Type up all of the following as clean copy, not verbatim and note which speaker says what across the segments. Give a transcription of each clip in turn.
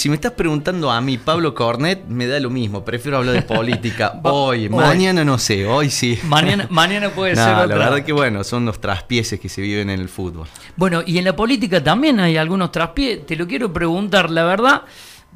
Speaker 1: si me estás preguntando a mí, Pablo Cornet, me da lo mismo. Prefiero hablar de política hoy. Mañana no sé, hoy sí.
Speaker 2: Mañana puede ser
Speaker 1: La
Speaker 2: otra.
Speaker 1: verdad que bueno, son los traspieses que se viven en el fútbol.
Speaker 2: Bueno, y en la política también hay algunos traspiés. Te lo quiero preguntar, la verdad,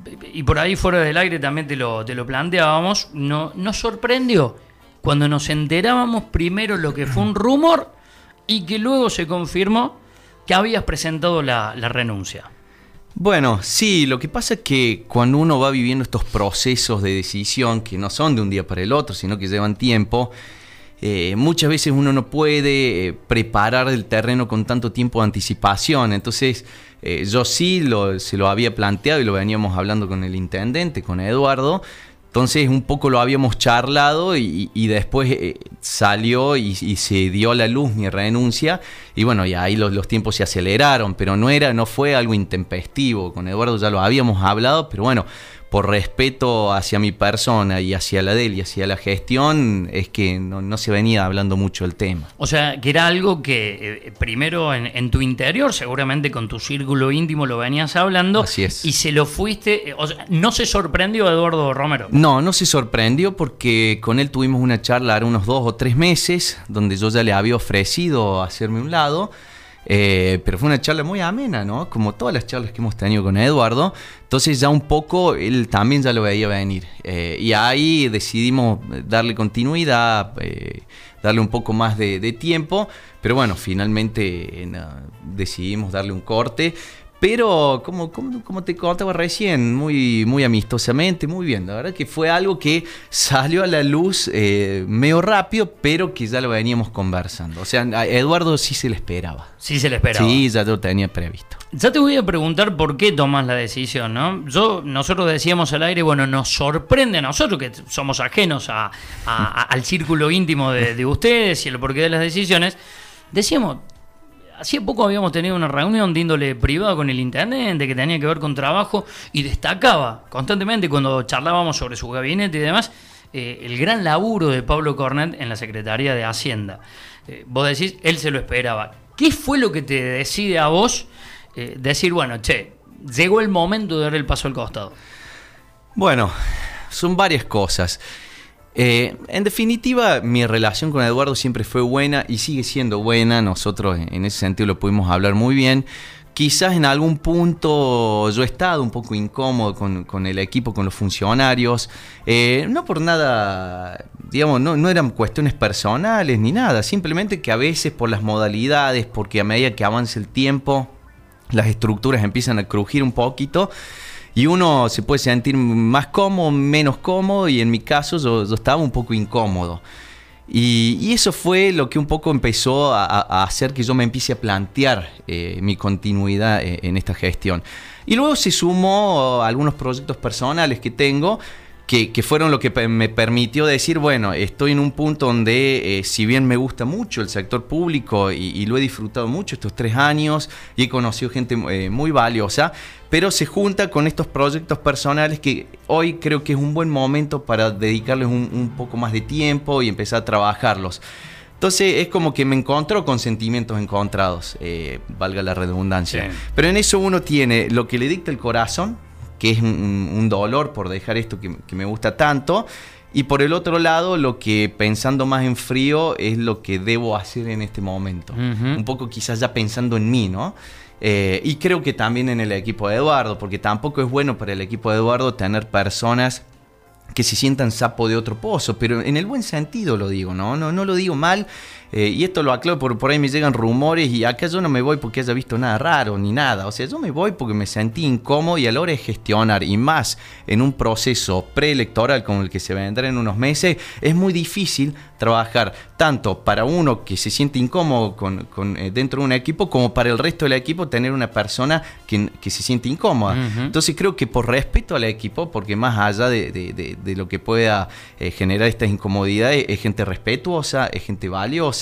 Speaker 2: y por ahí fuera del aire también te lo planteábamos. Nos sorprendió cuando nos enterábamos primero lo que fue un rumor y que luego se confirmó que habías presentado la renuncia.
Speaker 1: Bueno, sí, lo que pasa es que cuando uno va viviendo estos procesos de decisión, que no son de un día para el otro, sino que llevan tiempo, muchas veces uno no puede preparar el terreno con tanto tiempo de anticipación. Entonces, yo sí se lo había planteado y lo veníamos hablando con el intendente, con Eduardo. Entonces un poco lo habíamos charlado y después salió y se dio a la luz mi renuncia y bueno, y ahí los tiempos se aceleraron, pero no fue algo intempestivo. Con Eduardo ya lo habíamos hablado, pero bueno, por respeto hacia mi persona y hacia la de él y hacia la gestión, es que no se venía hablando mucho del tema.
Speaker 2: O sea, que era algo que primero en tu interior, seguramente con tu círculo íntimo lo venías hablando.
Speaker 1: Así es.
Speaker 2: Y se lo fuiste, o sea, ¿no se sorprendió Eduardo Romero?
Speaker 1: No se sorprendió porque con él tuvimos una charla hace unos 2 o 3 meses, donde yo ya le había ofrecido hacerme un lado. Pero fue una charla muy amena, ¿no? Como todas las charlas que hemos tenido con Eduardo. Entonces ya un poco él también ya lo veía venir. Y ahí decidimos darle continuidad, darle un poco más de tiempo. Pero bueno, finalmente decidimos darle un corte. Pero como te contaba recién, muy amistosamente, muy bien. La verdad que fue algo que salió a la luz medio rápido, pero que ya lo veníamos conversando. O sea, a Eduardo sí se le esperaba.
Speaker 2: Sí se le esperaba.
Speaker 1: Sí, ya lo tenía previsto.
Speaker 2: Ya te voy a preguntar por qué tomas la decisión, ¿no? Nosotros decíamos al aire, bueno, nos sorprende a nosotros que somos ajenos al círculo íntimo de ustedes y el porqué de las decisiones. Decíamos, hacía poco habíamos tenido una reunión de índole privada con el intendente que tenía que ver con trabajo y destacaba constantemente cuando charlábamos sobre su gabinete y demás el gran laburo de Pablo Cornet en la Secretaría de Hacienda. Vos decís, él se lo esperaba. ¿Qué fue lo que te decide a vos decir, bueno, llegó el momento de dar el paso al costado?
Speaker 1: Bueno, son varias cosas. En definitiva, mi relación con Eduardo siempre fue buena y sigue siendo buena. Nosotros en ese sentido lo pudimos hablar muy bien. Quizás en algún punto yo he estado un poco incómodo con el equipo, con los funcionarios. No por nada, digamos, no eran cuestiones personales ni nada. Simplemente que a veces por las modalidades, porque a medida que avance el tiempo, las estructuras empiezan a crujir un poquito. Y uno se puede sentir más cómodo, menos cómodo, y en mi caso yo estaba un poco incómodo. Y eso fue lo que un poco empezó a hacer que yo me empiece a plantear mi continuidad en esta gestión. Y luego se sumó algunos proyectos personales que tengo, que fueron lo que me permitió decir, bueno, estoy en un punto donde si bien me gusta mucho el sector público y lo he disfrutado mucho estos 3 años y he conocido gente muy valiosa, pero se junta con estos proyectos personales que hoy creo que es un buen momento para dedicarles un poco más de tiempo y empezar a trabajarlos. Entonces es como que me encontró con sentimientos encontrados, valga la redundancia. Sí. Pero en eso uno tiene lo que le dicta el corazón, que es un dolor por dejar esto que me gusta tanto, y por el otro lado lo que pensando más en frío es lo que debo hacer en este momento, un poco quizás ya pensando en mí, ¿no? Y creo que también en el equipo de Eduardo, porque tampoco es bueno para el equipo de Eduardo tener personas que se sientan sapo de otro pozo, pero en el buen sentido lo digo, no lo digo mal. Y esto lo aclaro, por ahí me llegan rumores y acá yo no me voy porque haya visto nada raro ni nada. O sea, yo me voy porque me sentí incómodo y a la hora de gestionar, y más en un proceso preelectoral como el que se vendrá en unos meses, es muy difícil trabajar tanto para uno que se siente incómodo dentro de un equipo, como para el resto del equipo tener una persona que se siente incómoda. Entonces creo que por respeto al equipo, porque más allá de lo que pueda generar estas incomodidades, es gente respetuosa, es gente valiosa.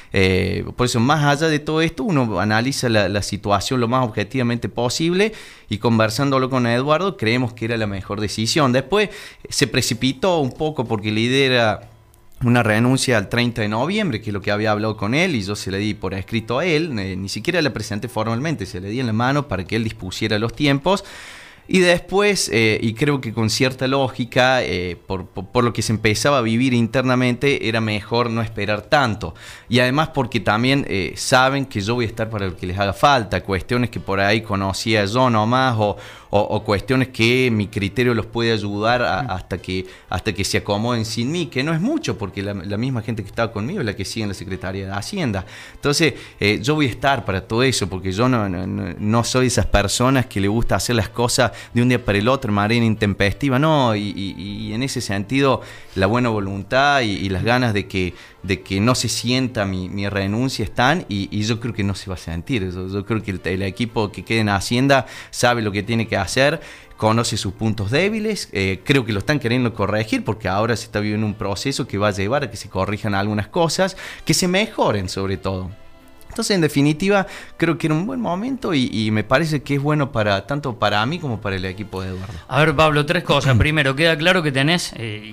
Speaker 1: Por eso, más allá de todo esto, uno analiza la situación lo más objetivamente posible, y conversándolo con Eduardo creemos que era la mejor decisión. Después se precipitó un poco porque la idea era una renuncia al 30 de noviembre, que es lo que había hablado con él, y yo se le di por escrito a él, ni siquiera la presenté formalmente, se le di en la mano para que él dispusiera los tiempos. Y después, y creo que con cierta lógica, por lo que se empezaba a vivir internamente, era mejor no esperar tanto. Y además porque también saben que yo voy a estar para lo que les haga falta, cuestiones que por ahí conocía yo nomás, o cuestiones que mi criterio los puede ayudar hasta que se acomoden sin mí, que no es mucho, porque la misma gente que estaba conmigo es la que sigue en la Secretaría de Hacienda. Entonces, yo voy a estar para todo eso, porque yo no soy de esas personas que le gusta hacer las cosas de un día para el otro, manera intempestiva, no, y en ese sentido, la buena voluntad y las ganas de que no se sienta mi renuncia están, y yo creo que no se va a sentir. Yo creo que el equipo que quede en Hacienda sabe lo que tiene que hacer, conoce sus puntos débiles, creo que lo están queriendo corregir, porque ahora se está viviendo un proceso que va a llevar a que se corrijan algunas cosas, que se mejoren sobre todo. Entonces, en definitiva, creo que era un buen momento y me parece que es bueno tanto para mí como para el equipo de Eduardo.
Speaker 2: A ver, Pablo, 3 cosas. Primero, queda claro que tenés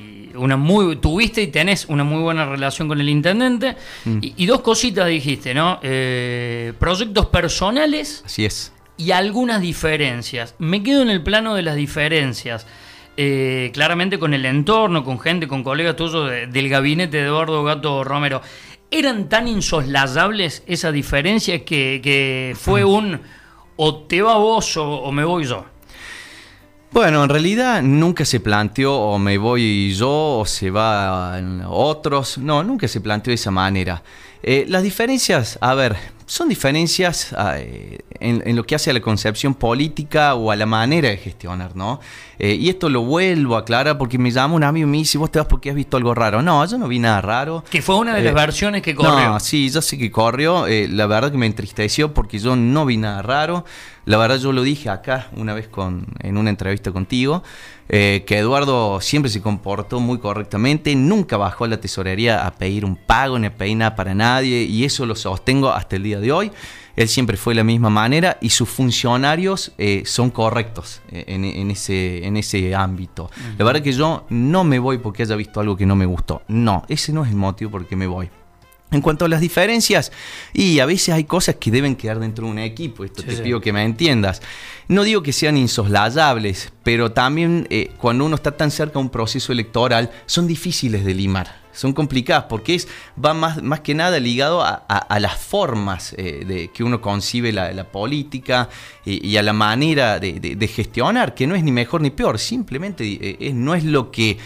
Speaker 2: tuviste y tenés una muy buena relación con el intendente. Y 2 cositas dijiste, ¿no? Proyectos personales.
Speaker 1: Así es.
Speaker 2: Y algunas diferencias. Me quedo en el plano de las diferencias. Claramente con el entorno, con gente, con colegas tuyos del gabinete de Eduardo Gato Romero. ¿Eran tan insoslayables esa diferencia que fue o te va vos o me voy yo?
Speaker 1: Bueno, en realidad nunca se planteó o me voy yo o se van otros. No, nunca se planteó de esa manera. Las diferencias, a ver, son diferencias en lo que hace a la concepción política o a la manera de gestionar, ¿no? Y esto lo vuelvo a aclarar porque me llama un amigo y me dice, ¿vos te vas porque has visto algo raro? No, yo no vi nada raro.
Speaker 2: Que fue una de las versiones que corrió.
Speaker 1: No, sí, yo sé que corrió. La verdad que me entristeció porque yo no vi nada raro. La verdad yo lo dije acá una vez en una entrevista contigo, que Eduardo siempre se comportó muy correctamente, nunca bajó a la tesorería a pedir un pago ni a pedir nada para nadie, y eso lo sostengo hasta el día de hoy. Él siempre fue de la misma manera y sus funcionarios son correctos en ese ámbito. Uh-huh. La verdad que yo no me voy porque haya visto algo que no me gustó. No, ese no es el motivo por el que me voy. En cuanto a las diferencias, y a veces hay cosas que deben quedar dentro de un equipo, esto sí, te pido que me entiendas. No digo que sean insoslayables, pero también cuando uno está tan cerca de un proceso electoral, son difíciles de limar, son complicadas, porque va más que nada ligado a las formas que uno concibe la política y a la manera de gestionar, que no es ni mejor ni peor, simplemente no es lo que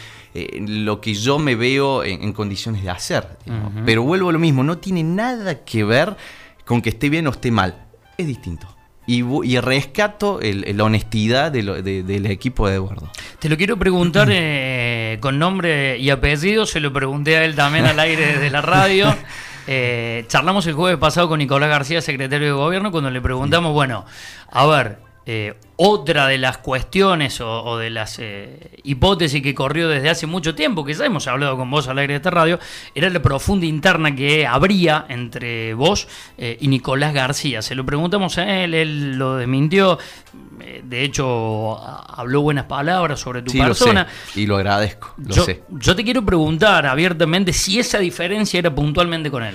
Speaker 1: yo me veo en condiciones de hacer. Uh-huh. Pero vuelvo a lo mismo, no tiene nada que ver con que esté bien o esté mal, es distinto. Y rescato la honestidad del equipo de Eduardo.
Speaker 2: Te lo quiero preguntar con nombre y apellido, se lo pregunté a él también al aire de la radio. Charlamos el jueves pasado con Nicolás García, secretario de Gobierno, cuando le preguntamos, bueno, a ver, otra de las cuestiones o de las hipótesis que corrió desde hace mucho tiempo, que ya hemos hablado con vos al aire de esta radio, era la profunda interna que habría entre vos y Nicolás García. Se lo preguntamos a él lo desmintió, de hecho habló buenas palabras sobre tu persona.
Speaker 1: Lo sé, y lo agradezco, sé.
Speaker 2: Yo te quiero preguntar abiertamente si esa diferencia era puntualmente con él.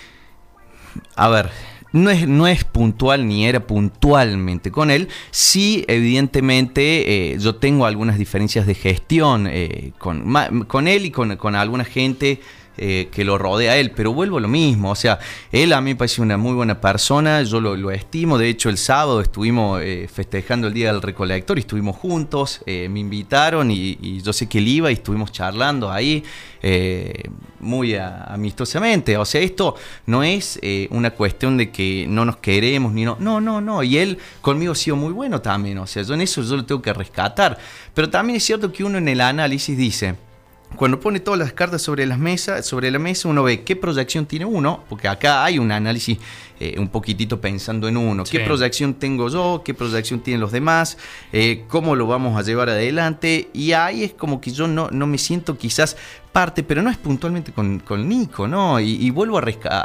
Speaker 1: A ver, no es puntual ni era puntualmente con él. Sí, evidentemente, yo tengo algunas diferencias de gestión con él y con alguna gente que lo rodea a él, pero vuelvo a lo mismo. O sea, él a mí me parece una muy buena persona, yo lo estimo. De hecho, el sábado estuvimos festejando el Día del Recolector y estuvimos juntos, me invitaron y yo sé que él iba y estuvimos charlando ahí muy amistosamente. O sea, esto no es una cuestión de que no nos queremos ni no, y él conmigo ha sido muy bueno también. O sea, yo en eso yo lo tengo que rescatar, pero también es cierto que uno en el análisis dice, cuando pone todas las cartas sobre la mesa, uno ve qué proyección tiene uno, porque acá hay un análisis un poquitito pensando en uno. Sí. ¿Qué proyección tengo yo? ¿Qué proyección tienen los demás? ¿Cómo lo vamos a llevar adelante? Y ahí es como que yo no me siento quizás parte, pero no es puntualmente con Nico, ¿no? Y vuelvo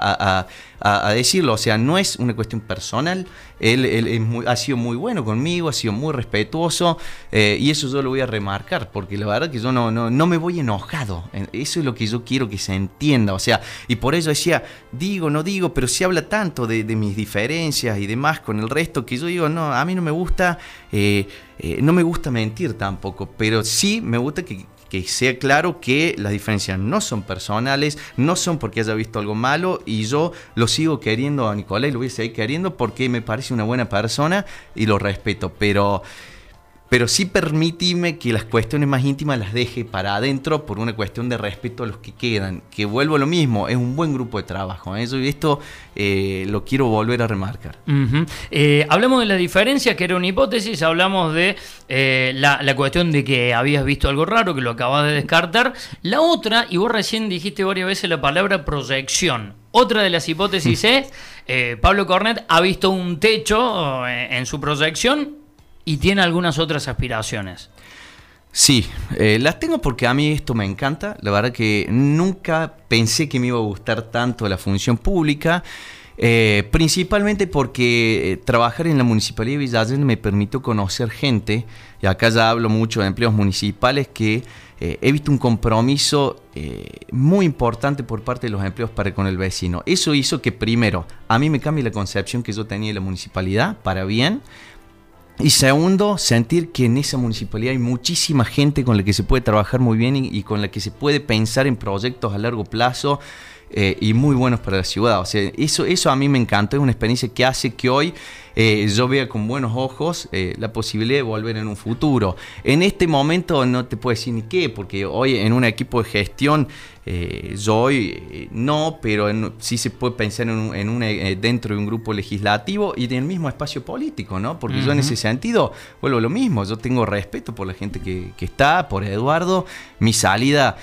Speaker 1: a decirlo, o sea, no es una cuestión personal. Él ha sido muy bueno conmigo, ha sido muy respetuoso, y eso yo lo voy a remarcar, porque la verdad que yo no me voy enojado. Eso es lo que yo quiero que se entienda, o sea, y por eso decía, no digo, pero se habla tanto de mis diferencias y demás con el resto, que yo digo, no, a mí no me gusta No me gusta mentir tampoco, pero sí me gusta que sea claro que las diferencias no son personales, no son porque haya visto algo malo, y yo lo sigo queriendo a Nicolás y lo voy a seguir queriendo porque me parece una buena persona y lo respeto, pero sí permíteme que las cuestiones más íntimas las deje para adentro por una cuestión de respeto a los que quedan, que vuelvo a lo mismo, es un buen grupo de trabajo, ¿eh? Esto lo quiero volver a remarcar.
Speaker 2: Hablamos de la diferencia, que era una hipótesis, hablamos de la cuestión de que habías visto algo raro, que lo acabas de descartar. La otra, y vos recién dijiste varias veces la palabra proyección. Otra de las hipótesis es, Pablo Cornet ha visto un techo en su proyección y tiene algunas otras aspiraciones.
Speaker 1: Sí, las tengo porque a mí esto me encanta. La verdad que nunca pensé que me iba a gustar tanto la función pública, principalmente porque trabajar en la Municipalidad de Villa Allende me permitió conocer gente, y acá ya hablo mucho de empleos municipales, que he visto un compromiso muy importante por parte de los empleados para con el vecino. Eso hizo que primero a mí me cambie la concepción que yo tenía de la municipalidad para bien. Y segundo, sentir que en esa municipalidad hay muchísima gente con la que se puede trabajar muy bien y con la que se puede pensar en proyectos a largo plazo y muy buenos para la ciudad. O sea, eso a mí me encantó, es una experiencia que hace que hoy yo vea con buenos ojos la posibilidad de volver en un futuro. En este momento no te puedo decir ni qué, porque hoy en un equipo de gestión yo hoy no, pero sí se puede pensar dentro de un grupo legislativo y del mismo espacio político, ¿no? Porque yo en ese sentido vuelvo a lo mismo, yo tengo respeto por la gente que está, por Eduardo. Mi salida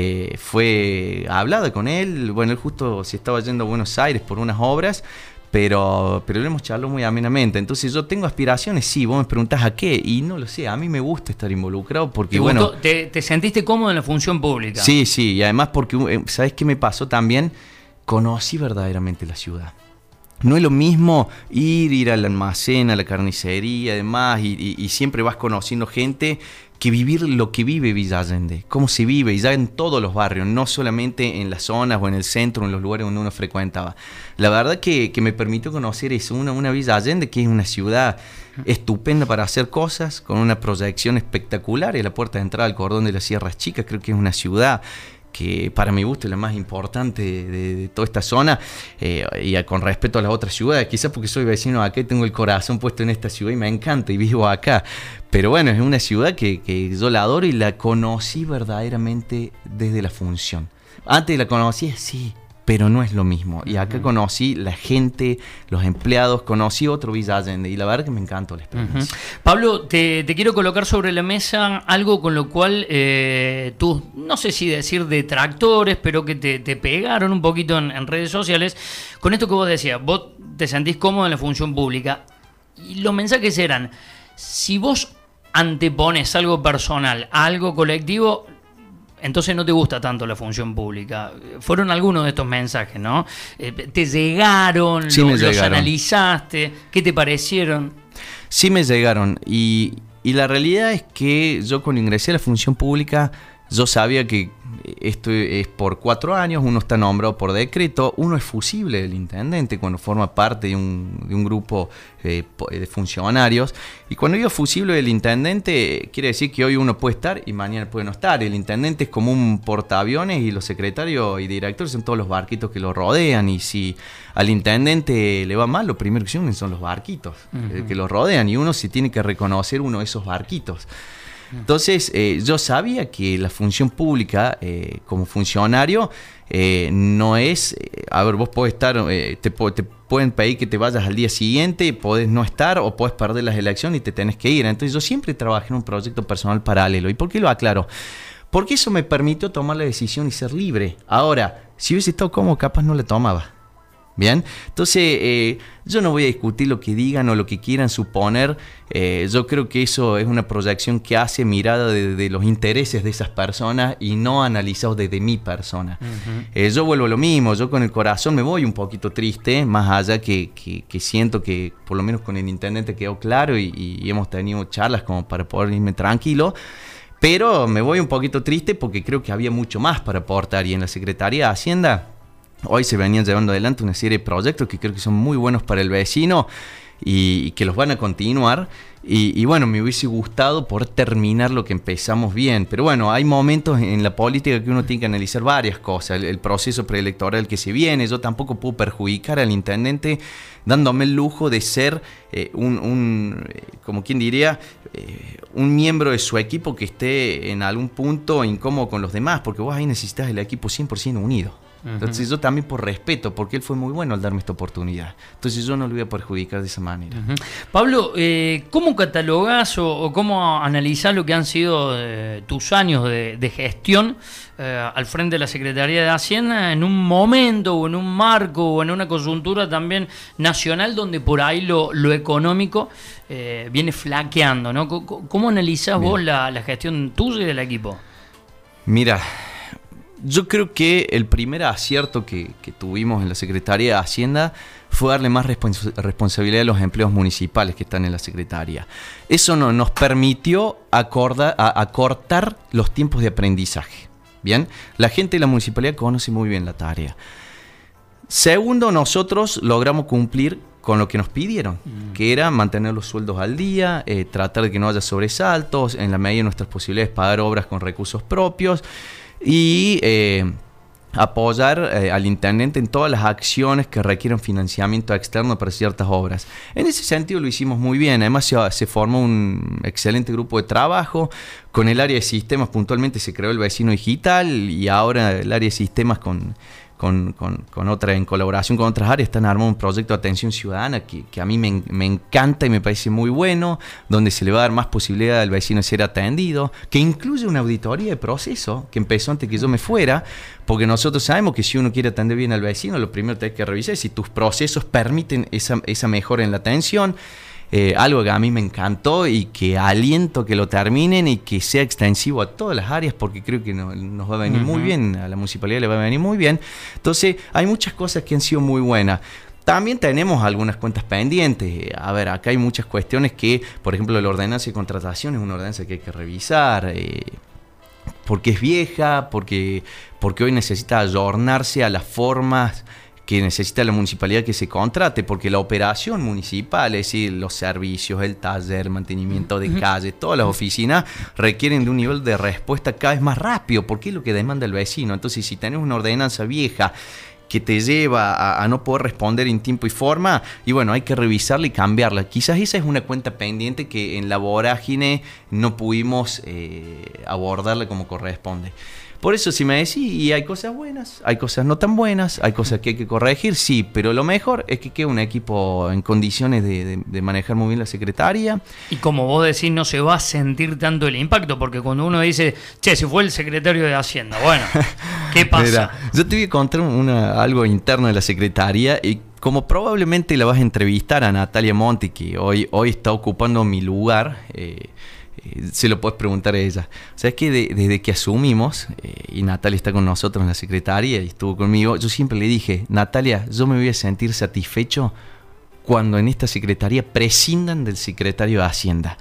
Speaker 1: fue hablada con él, bueno, él justo se estaba yendo a Buenos Aires por unas obras, pero lo hemos charlado muy amenamente. Entonces yo tengo aspiraciones, sí, vos me preguntás a qué, y no lo sé, a mí me gusta estar involucrado porque bueno...
Speaker 2: ¿Te sentiste cómodo en la función pública?
Speaker 1: Sí, y además porque, ¿sabés qué me pasó también? Conocí verdaderamente la ciudad. No es lo mismo ir al almacén, a la carnicería, además, y siempre vas conociendo gente, que vivir lo que vive Villa Allende, cómo se vive, y ya en todos los barrios, no solamente en las zonas o en el centro, en los lugares donde uno frecuentaba. La verdad que me permitió conocer eso, una Villa Allende que es una ciudad estupenda para hacer cosas, con una proyección espectacular, y a la puerta de entrada al cordón de las Sierras Chicas. Creo que es una ciudad que para mi gusto es la más importante de toda esta zona, y con respecto a las otras ciudades, quizás porque soy vecino acá y tengo el corazón puesto en esta ciudad y me encanta y vivo acá, pero bueno, es una ciudad que yo la adoro y la conocí verdaderamente desde la función. Antes la conocí, sí, pero no es lo mismo. Y acá conocí la gente, los empleados, conocí otro Villa Allende y la verdad que me encantó la experiencia.
Speaker 2: Pablo, te quiero colocar sobre la mesa algo con lo cual tú, no sé si decir detractores, pero que te pegaron un poquito en redes sociales, con esto que vos decías, vos te sentís cómodo en la función pública. Y los mensajes eran, si vos antepones algo personal a algo colectivo, entonces no te gusta tanto la función pública. Fueron algunos de estos mensajes, ¿no? ¿Te llegaron?
Speaker 1: Sí,
Speaker 2: los analizaste? ¿Qué te parecieron?
Speaker 1: Sí me llegaron. Y la realidad es que yo cuando ingresé a la función pública, yo sabía que esto es por 4 años, uno está nombrado por decreto, uno es fusible del intendente cuando forma parte de un grupo de funcionarios, y cuando digo fusible del intendente quiere decir que hoy uno puede estar y mañana puede no estar. El intendente es como un portaaviones y los secretarios y directores son todos los barquitos que lo rodean, y si al intendente le va mal, lo primero que se unen son los barquitos que lo rodean, y uno se tiene que reconocer uno de esos barquitos. Entonces yo sabía que la función pública como funcionario no es, a ver, vos podés estar, te pueden pedir que te vayas al día siguiente, podés no estar o podés perder las elecciones y te tenés que ir. Entonces yo siempre trabajé en un proyecto personal paralelo. ¿Y por qué lo aclaro? Porque eso me permitió tomar la decisión y ser libre. Ahora, si hubiese estado cómodo, capaz no la tomaba. Bien, entonces yo no voy a discutir lo que digan o lo que quieran suponer. Yo creo que eso es una proyección que hace mirada de los intereses de esas personas y no analizados desde mi persona. Yo vuelvo a lo mismo, yo con el corazón me voy un poquito triste, más allá que siento que por lo menos con el intendente quedó claro y hemos tenido charlas como para poder irme tranquilo. Pero me voy un poquito triste porque creo que había mucho más para aportar, y en la Secretaría de Hacienda hoy se venían llevando adelante una serie de proyectos que creo que son muy buenos para el vecino, y que los van a continuar. Y bueno, me hubiese gustado poder terminar lo que empezamos bien. Pero bueno, hay momentos en la política que uno tiene que analizar varias cosas. El proceso preelectoral que se viene. Yo tampoco puedo perjudicar al intendente dándome el lujo de ser como quien diría, un miembro de su equipo que esté en algún punto incómodo con los demás. Porque vos ahí necesitas el equipo 100% unido. Entonces yo también por respeto, porque él fue muy bueno al darme esta oportunidad. Entonces yo no lo voy a perjudicar de esa manera.
Speaker 2: Pablo, ¿cómo catalogás o cómo analizás lo que han sido tus años de gestión al frente de la Secretaría de Hacienda en un momento o en un marco o en una coyuntura también nacional donde por ahí lo económico viene flaqueando, ¿no? ¿Cómo analizás vos la gestión tuya y del equipo?
Speaker 1: Mira, yo creo que el primer acierto que tuvimos en la Secretaría de Hacienda fue darle más responsabilidad a los empleos municipales que están en la Secretaría. Eso nos permitió acortar los tiempos de aprendizaje. Bien, la gente de la municipalidad conoce muy bien la tarea. Segundo, nosotros logramos cumplir con lo que nos pidieron, que era mantener los sueldos al día, tratar de que no haya sobresaltos, en la medida de nuestras posibilidades pagar obras con recursos propios y apoyar al intendente en todas las acciones que requieren financiamiento externo para ciertas obras. En ese sentido lo hicimos muy bien. Además se formó un excelente grupo de trabajo. Con el área de sistemas puntualmente se creó el vecino digital y ahora el área de sistemas con otra, en colaboración con otras áreas, están armando un proyecto de atención ciudadana que a mí me encanta y me parece muy bueno, donde se le va a dar más posibilidad al vecino de ser atendido, que incluye una auditoría de proceso que empezó antes que yo me fuera, porque nosotros sabemos que si uno quiere atender bien al vecino, lo primero que hay que revisar es si tus procesos permiten esa mejora en la atención. Algo que a mí me encantó y que aliento que lo terminen y que sea extensivo a todas las áreas, porque creo que nos va a venir muy bien, a la municipalidad le va a venir muy bien. Entonces hay muchas cosas que han sido muy buenas. También tenemos algunas cuentas pendientes. A ver, acá hay muchas cuestiones que, por ejemplo, la ordenanza de contratación es una ordenanza que hay que revisar, porque es vieja, porque hoy necesita ayornarse a las formas que necesita la municipalidad que se contrate, porque la operación municipal, es decir, los servicios, el taller, el mantenimiento de calle, todas las oficinas requieren de un nivel de respuesta cada vez más rápido, porque es lo que demanda el vecino. Entonces, si tenés una ordenanza vieja que te lleva a no poder responder en tiempo y forma, y bueno, hay que revisarla y cambiarla. Quizás esa es una cuenta pendiente que en la vorágine no pudimos abordarla como corresponde. Por eso si me decís, y hay cosas buenas, hay cosas no tan buenas, hay cosas que hay que corregir, sí, pero lo mejor es que quede un equipo en condiciones de manejar muy bien la secretaria.
Speaker 2: Y como vos decís, no se va a sentir tanto el impacto, porque cuando uno dice, che, si fue el secretario de Hacienda, bueno, ¿qué pasa?
Speaker 1: Mira, yo te voy a contar algo interno de la secretaria y como probablemente la vas a entrevistar a Natalia Monti, que hoy está ocupando mi lugar, se lo puedes preguntar a ella. O sea, es que desde que asumimos, y Natalia está con nosotros en la secretaría y estuvo conmigo, yo siempre le dije, Natalia, yo me voy a sentir satisfecho cuando en esta secretaría prescindan del secretario de Hacienda.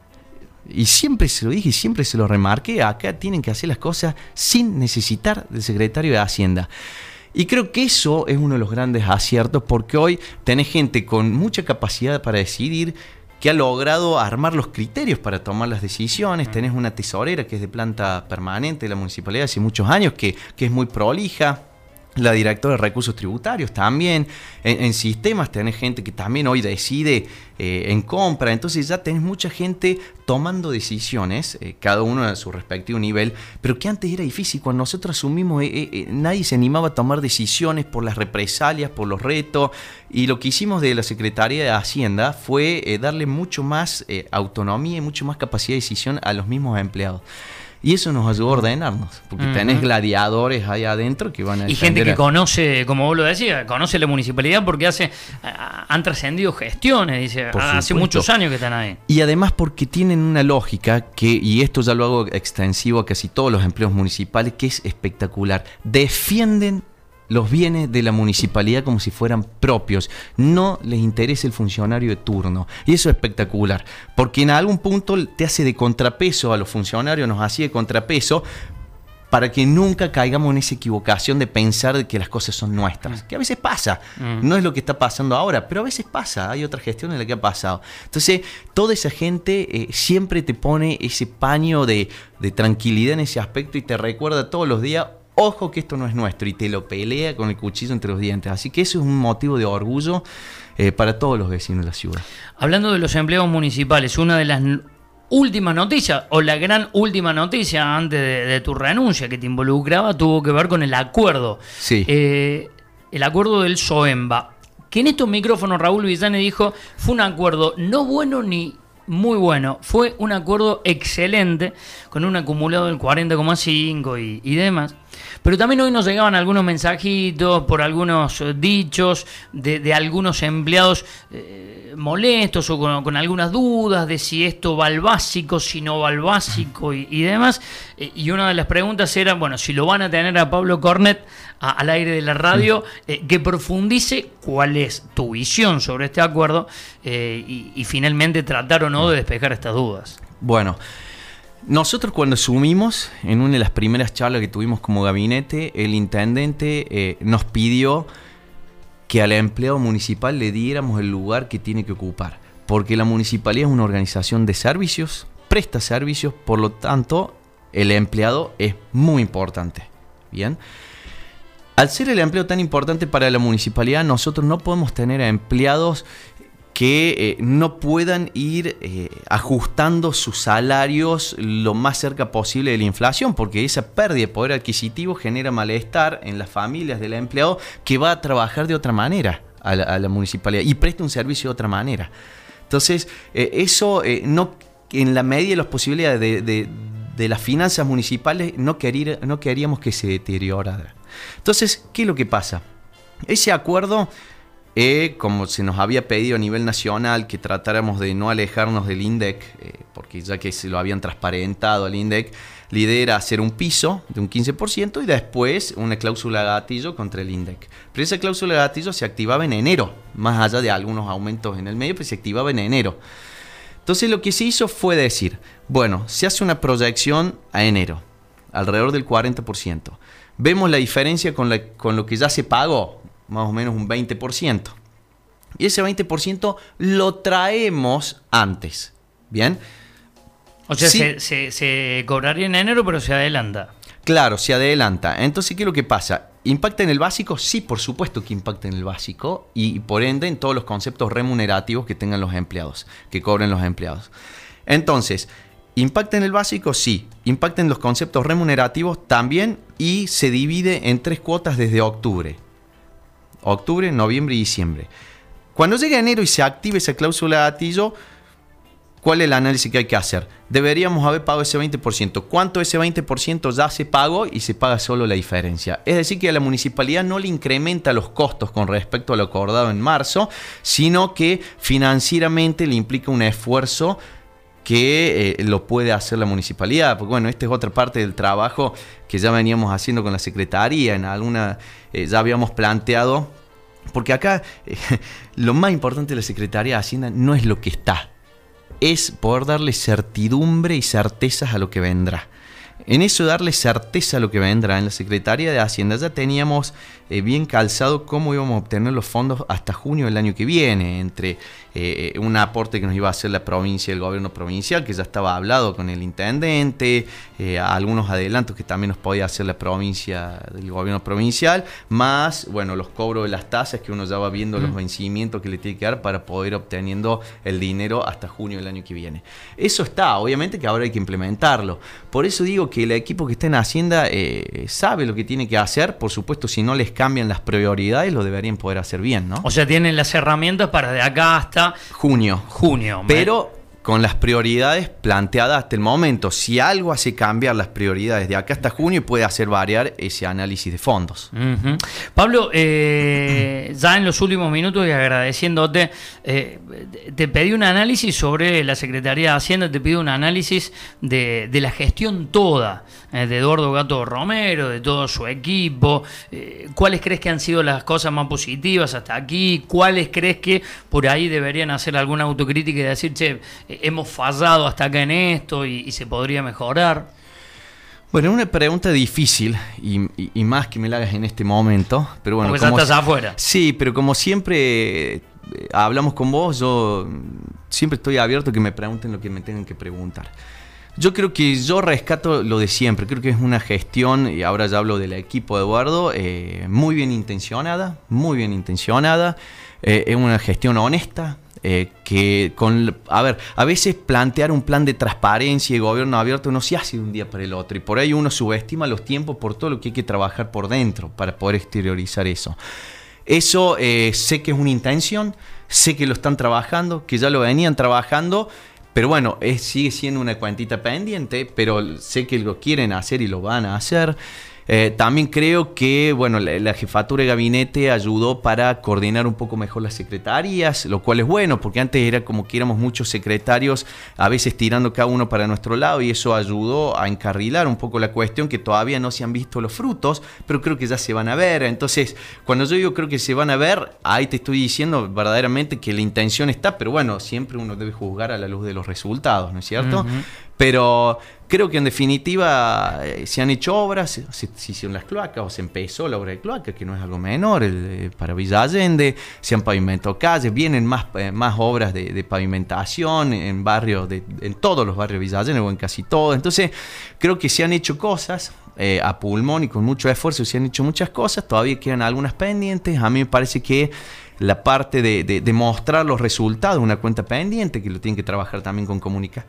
Speaker 1: Y siempre se lo dije y siempre se lo remarqué, acá tienen que hacer las cosas sin necesitar del secretario de Hacienda. Y creo que eso es uno de los grandes aciertos, porque hoy tenés gente con mucha capacidad para decidir, que ha logrado armar los criterios para tomar las decisiones. Tenés una tesorera que es de planta permanente de la municipalidad hace muchos años, que es muy prolija. La directora de recursos tributarios también. En sistemas tenés gente que también hoy decide en compra. Entonces ya tenés mucha gente tomando decisiones, cada uno a su respectivo nivel, pero que antes era difícil. Cuando nosotros asumimos, nadie se animaba a tomar decisiones por las represalias, por los retos. Y lo que hicimos de la Secretaría de Hacienda fue darle mucho más autonomía y mucho más capacidad de decisión a los mismos empleados. Y eso nos ayudó a ordenarnos, porque tenés gladiadores ahí adentro que van a...
Speaker 2: Y gente que conoce, como vos lo decías, conoce la municipalidad porque han trascendido gestiones, dice, hace muchos años que están ahí.
Speaker 1: Y además porque tienen una lógica y esto ya lo hago extensivo a casi todos los empleos municipales, que es espectacular. Defienden los bienes de la municipalidad como si fueran propios. No les interesa el funcionario de turno. Y eso es espectacular, porque en algún punto te hace de contrapeso a los funcionarios, nos hacía de contrapeso, para que nunca caigamos en esa equivocación de pensar de que las cosas son nuestras, que a veces pasa, no es lo que está pasando ahora, pero a veces pasa, hay otra gestión en la que ha pasado. Entonces, toda esa gente siempre te pone ese paño de tranquilidad en ese aspecto y te recuerda todos los días, ojo que esto no es nuestro, y te lo pelea con el cuchillo entre los dientes. Así que eso es un motivo de orgullo para todos los vecinos de la ciudad.
Speaker 2: Hablando de los empleados municipales, una de las últimas noticias, o la gran última noticia antes de tu renuncia que te involucraba, tuvo que ver con el acuerdo.
Speaker 1: Sí.
Speaker 2: El acuerdo del SOEMBA, que en estos micrófonos Raúl Villani dijo, fue un acuerdo no bueno ni muy bueno, fue un acuerdo excelente, con un acumulado del 40,5 y demás. Pero también hoy nos llegaban algunos mensajitos por algunos dichos de algunos empleados molestos o con algunas dudas de si esto va al básico, si no va al básico y demás. Y una de las preguntas era, bueno, si lo van a tener a Pablo Cornet al aire de la radio, que profundice cuál es tu visión sobre este acuerdo y finalmente tratar o no de despejar estas dudas.
Speaker 1: Bueno, nosotros cuando asumimos, en una de las primeras charlas que tuvimos como gabinete, el intendente nos pidió que al empleado municipal le diéramos el lugar que tiene que ocupar, porque la municipalidad es una organización de servicios, presta servicios, por lo tanto el empleado es muy importante. Bien, al ser el empleo tan importante para la municipalidad, nosotros no podemos tener a empleados que no puedan ir ajustando sus salarios lo más cerca posible de la inflación, porque esa pérdida de poder adquisitivo genera malestar en las familias del empleado que va a trabajar de otra manera a la municipalidad y presta un servicio de otra manera. Entonces, eso no, en la medida de las posibilidades de las finanzas municipales, no queríamos que se deteriorara. Entonces, ¿qué es lo que pasa? Ese acuerdo, como se nos había pedido a nivel nacional que tratáramos de no alejarnos del INDEC, porque ya que se lo habían transparentado al INDEC, la idea era hacer un piso de un 15% y después una cláusula gatillo contra el INDEC. Pero esa cláusula gatillo se activaba en enero, más allá de algunos aumentos en el medio, pues se activaba en enero. Entonces lo que se hizo fue decir, bueno, se hace una proyección a enero, alrededor del 40%. Vemos la diferencia con lo que ya se pagó, más o menos un 20%. Y ese 20% lo traemos antes. ¿Bien?
Speaker 2: O sea,
Speaker 1: sí,
Speaker 2: se cobraría en enero, pero se adelanta.
Speaker 1: Claro, se adelanta. Entonces, ¿qué es lo que pasa? ¿Impacta en el básico? Sí, por supuesto que impacta en el básico y por ende en todos los conceptos remunerativos que tengan los empleados, que cobren los empleados. Entonces, ¿impacta en el básico? Sí. ¿Impacta en los conceptos remunerativos? También, y se divide en 3 cuotas desde octubre. Octubre, noviembre y diciembre. Cuando llegue enero y se active esa cláusula gatillo, ¿cuál es el análisis que hay que hacer? Deberíamos haber pagado ese 20%. ¿Cuánto ese 20% ya se pagó y se paga solo la diferencia? Es decir, que a la municipalidad no le incrementa los costos con respecto a lo acordado en marzo, sino que financieramente le implica un esfuerzo que lo puede hacer la municipalidad, porque bueno, esta es otra parte del trabajo que ya veníamos haciendo con la Secretaría, en alguna ya habíamos planteado, porque acá lo más importante de la Secretaría de Hacienda no es lo que está, es poder darle certidumbre y certezas a lo que vendrá. En eso de darle certeza a lo que vendrá, en la Secretaría de Hacienda ya teníamos bien calzado cómo íbamos a obtener los fondos hasta junio del año que viene, entre un aporte que nos iba a hacer la provincia, el gobierno provincial, que ya estaba hablado con el intendente, algunos adelantos que también nos podía hacer la provincia del gobierno provincial, más, bueno, los cobros de las tasas que uno ya va viendo los vencimientos que le tiene que dar para poder obteniendo el dinero hasta junio del año que viene. Eso está, obviamente que ahora hay que implementarlo. Por eso digo que el equipo que está en Hacienda sabe lo que tiene que hacer. Por supuesto, si no les cambian las prioridades, lo deberían poder hacer bien, ¿no?
Speaker 2: O sea, tienen las herramientas para de acá hasta
Speaker 1: junio. Pero con las prioridades planteadas hasta el momento. Si algo hace cambiar las prioridades de acá hasta junio, puede hacer variar ese análisis de fondos.
Speaker 2: Pablo, ya en los últimos minutos y agradeciéndote, te pedí un análisis sobre la Secretaría de Hacienda, te pido un análisis de la gestión toda, de Eduardo Gato Romero, de todo su equipo. ¿Cuáles crees que han sido las cosas más positivas hasta aquí? ¿Cuáles crees que por ahí deberían hacer alguna autocrítica y decir, che, hemos fallado hasta acá en esto y se podría mejorar?
Speaker 1: Bueno, una pregunta difícil y más que me la hagas en este momento, pero bueno,
Speaker 2: porque ya estás afuera.
Speaker 1: Sí, pero como siempre hablamos con vos, yo siempre estoy abierto a que me pregunten lo que me tengan que preguntar. Yo creo que yo rescato lo de siempre, creo que es una gestión, y ahora ya hablo del equipo de Eduardo, muy bien intencionada, es una gestión honesta, que a veces plantear un plan de transparencia y gobierno abierto no se hace de un día para el otro, y por ahí uno subestima los tiempos por todo lo que hay que trabajar por dentro para poder exteriorizar eso. Eso sé que es una intención, sé que lo están trabajando, que ya lo venían trabajando, pero bueno, sigue siendo una cuentita pendiente, pero sé que lo quieren hacer y lo van a hacer. También creo que bueno, la jefatura de gabinete ayudó para coordinar un poco mejor las secretarías, lo cual es bueno, porque antes era como que éramos muchos secretarios, a veces tirando cada uno para nuestro lado, y eso ayudó a encarrilar un poco la cuestión, que todavía no se han visto los frutos, pero creo que ya se van a ver. Entonces, cuando yo digo creo que se van a ver, ahí te estoy diciendo verdaderamente que la intención está, pero bueno, siempre uno debe juzgar a la luz de los resultados, ¿no es cierto? Uh-huh. Pero creo que en definitiva se han hecho obras, se hicieron las cloacas, o se empezó la obra de cloacas, que no es algo menor, para Villa Allende, se han pavimentado calles, vienen más obras de pavimentación en barrios, en todos los barrios de Villa Allende, o en casi todos. Entonces creo que se han hecho cosas a pulmón y con mucho esfuerzo, se han hecho muchas cosas, todavía quedan algunas pendientes. A mí me parece que la parte de mostrar los resultados de una cuenta pendiente, que lo tienen que trabajar también con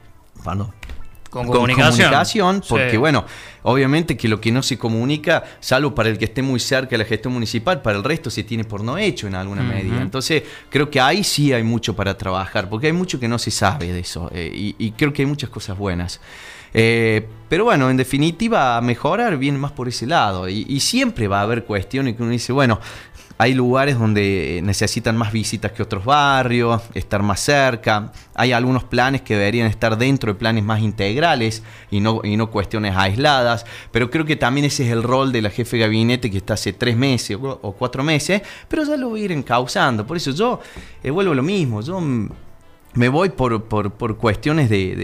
Speaker 1: comunicación, porque sí. Bueno, obviamente que lo que no se comunica, salvo para el que esté muy cerca de la gestión municipal, para el resto se tiene por no hecho en alguna medida. Entonces creo que ahí sí hay mucho para trabajar, porque hay mucho que no se sabe de eso, y creo que hay muchas cosas buenas. Pero bueno, en definitiva, mejorar viene más por ese lado, y siempre va a haber cuestiones que uno dice, bueno, hay lugares donde necesitan más visitas que otros barrios, estar más cerca. Hay algunos planes que deberían estar dentro de planes más integrales y no cuestiones aisladas. Pero creo que también ese es el rol de la jefe de gabinete, que está hace 3 meses o 4 meses, pero ya lo voy a ir encauzando. Por eso yo vuelvo a lo mismo. Yo me voy por cuestiones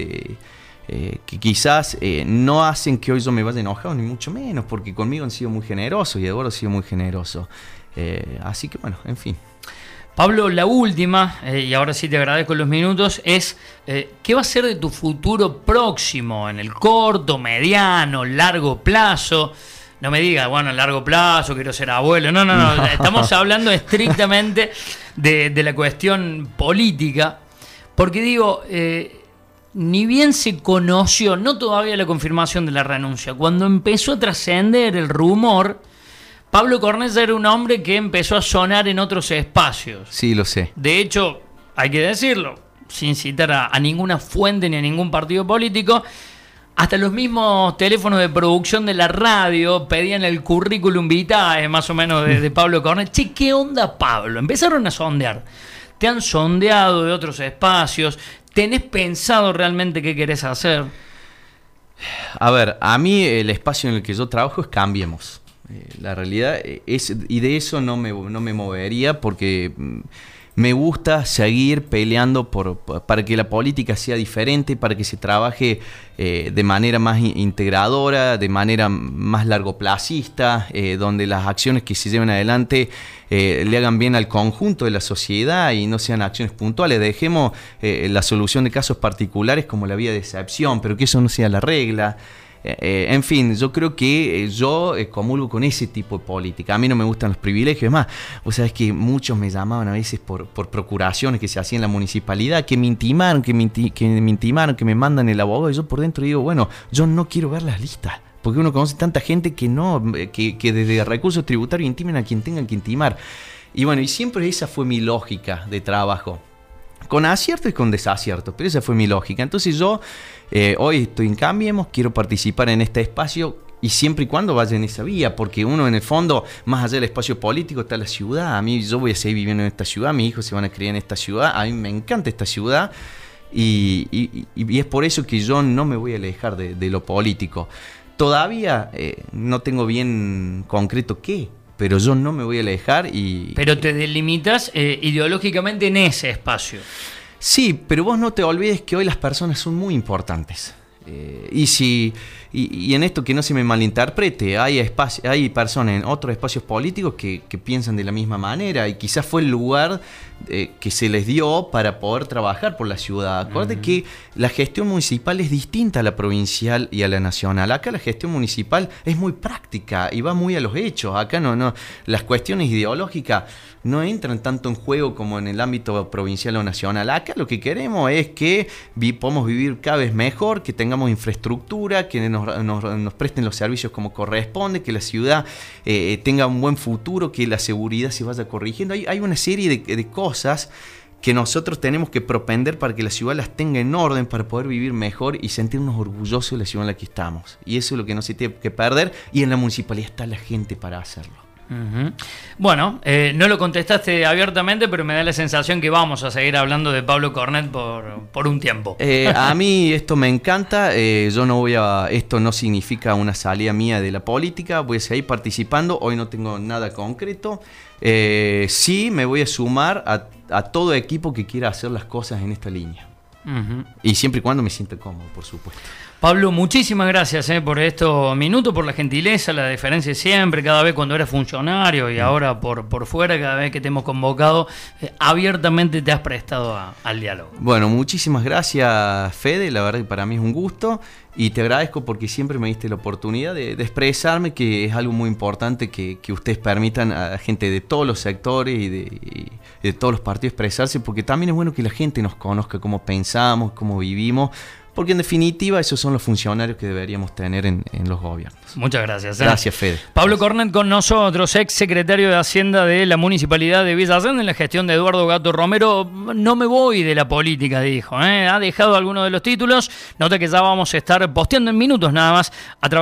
Speaker 1: que quizás no hacen que hoy yo me vaya enojado, ni mucho menos, porque conmigo han sido muy generosos y Eduardo ha sido muy generoso. Así que bueno, en fin.
Speaker 2: Pablo, la última, y ahora sí te agradezco los minutos, es ¿qué va a ser de tu futuro próximo, en el corto, mediano, largo plazo? No me digas, bueno, a largo plazo quiero ser abuelo. No. Estamos hablando estrictamente de la cuestión política, porque digo, ni bien se conoció, no todavía la confirmación de la renuncia, cuando empezó a trascender el rumor, Pablo Cornella era un hombre que empezó a sonar en otros espacios.
Speaker 1: Sí, lo sé.
Speaker 2: De hecho, hay que decirlo, sin citar a ninguna fuente ni a ningún partido político, hasta los mismos teléfonos de producción de la radio pedían el currículum vitae, más o menos, de Pablo Cornella. Che, ¿qué onda, Pablo? Empezaron a sondear. ¿Te han sondeado de otros espacios? ¿Tenés pensado realmente qué querés hacer?
Speaker 1: A ver, a mí el espacio en el que yo trabajo es Cambiemos. La realidad es, y de eso no me movería, porque me gusta seguir peleando para que la política sea diferente, para que se trabaje de manera más integradora, de manera más largoplacista, donde las acciones que se lleven adelante le hagan bien al conjunto de la sociedad y no sean acciones puntuales. Dejemos la solución de casos particulares como la vía de excepción, pero que eso no sea la regla. En fin, yo creo que yo comulgo con ese tipo de política. A mí no me gustan los privilegios. Es más, vos sabés que muchos me llamaban a veces por procuraciones que se hacían en la municipalidad, que me intimaron, que me mandan el abogado. Y yo por dentro digo, bueno, yo no quiero ver las listas, porque uno conoce tanta gente que desde recursos tributarios intimen a quien tengan que intimar. Y bueno, y siempre esa fue mi lógica de trabajo, con acierto y con desacierto, pero esa fue mi lógica. Entonces yo hoy estoy en Cambiemos, quiero participar en este espacio, y siempre y cuando vaya en esa vía, porque uno en el fondo, más allá del espacio político, está la ciudad. Yo voy a seguir viviendo en esta ciudad, mis hijos se van a criar en esta ciudad, a mí me encanta esta ciudad, y es por eso que yo no me voy a alejar de lo político. Todavía no tengo bien concreto qué, pero yo no me voy a alejar.
Speaker 2: Pero te delimitas ideológicamente en ese espacio. Sí,
Speaker 1: pero vos no te olvides que hoy las personas son muy importantes. Y si y en esto que no se me malinterprete, hay personas en otros espacios políticos que piensan de la misma manera, y quizás fue el lugar que se les dio para poder trabajar por la ciudad. Acuérdate que la gestión municipal es distinta a la provincial y a la nacional. Acá la gestión municipal es muy práctica y va muy a los hechos. Acá no las cuestiones ideológicas no entran tanto en juego como en el ámbito provincial o nacional. Acá lo que queremos es que podamos vivir cada vez mejor, que tengamos infraestructura, que nos presten los servicios como corresponde, que la ciudad tenga un buen futuro, que la seguridad se vaya corrigiendo. Hay una serie de cosas que nosotros tenemos que propender para que la ciudad las tenga en orden, para poder vivir mejor y sentirnos orgullosos de la ciudad en la que estamos. Y eso es lo que no se tiene que perder, y en la municipalidad está la gente para hacerlo.
Speaker 2: Bueno, no lo contestaste abiertamente, pero me da la sensación que vamos a seguir hablando de Pablo Cornet por un tiempo.
Speaker 1: A mí esto me encanta. Esto no significa una salida mía de la política. Voy a seguir participando. Hoy no tengo nada concreto. Sí me voy a sumar a todo equipo que quiera hacer las cosas en esta línea. Y siempre y cuando me sienta cómodo, por supuesto.
Speaker 2: Pablo, muchísimas gracias por estos minutos, por la gentileza, la deferencia siempre, cada vez cuando eras funcionario y ahora por fuera, cada vez que te hemos convocado, abiertamente te has prestado al diálogo.
Speaker 1: Bueno, muchísimas gracias, Fede, la verdad que para mí es un gusto, y te agradezco porque siempre me diste la oportunidad de expresarme, que es algo muy importante que ustedes permitan a gente de todos los sectores y de todos los partidos expresarse, porque también es bueno que la gente nos conozca cómo pensamos, cómo vivimos, porque en definitiva esos son los funcionarios que deberíamos tener en los gobiernos.
Speaker 2: Muchas gracias.
Speaker 1: Gracias, Fede.
Speaker 2: Pablo Cornet con nosotros, ex secretario de Hacienda de la Municipalidad de Villa Allende en la gestión de Eduardo Gato Romero. No me voy de la política, dijo. Ha dejado algunos de los títulos. Nota que ya vamos a estar posteando en minutos nada más a través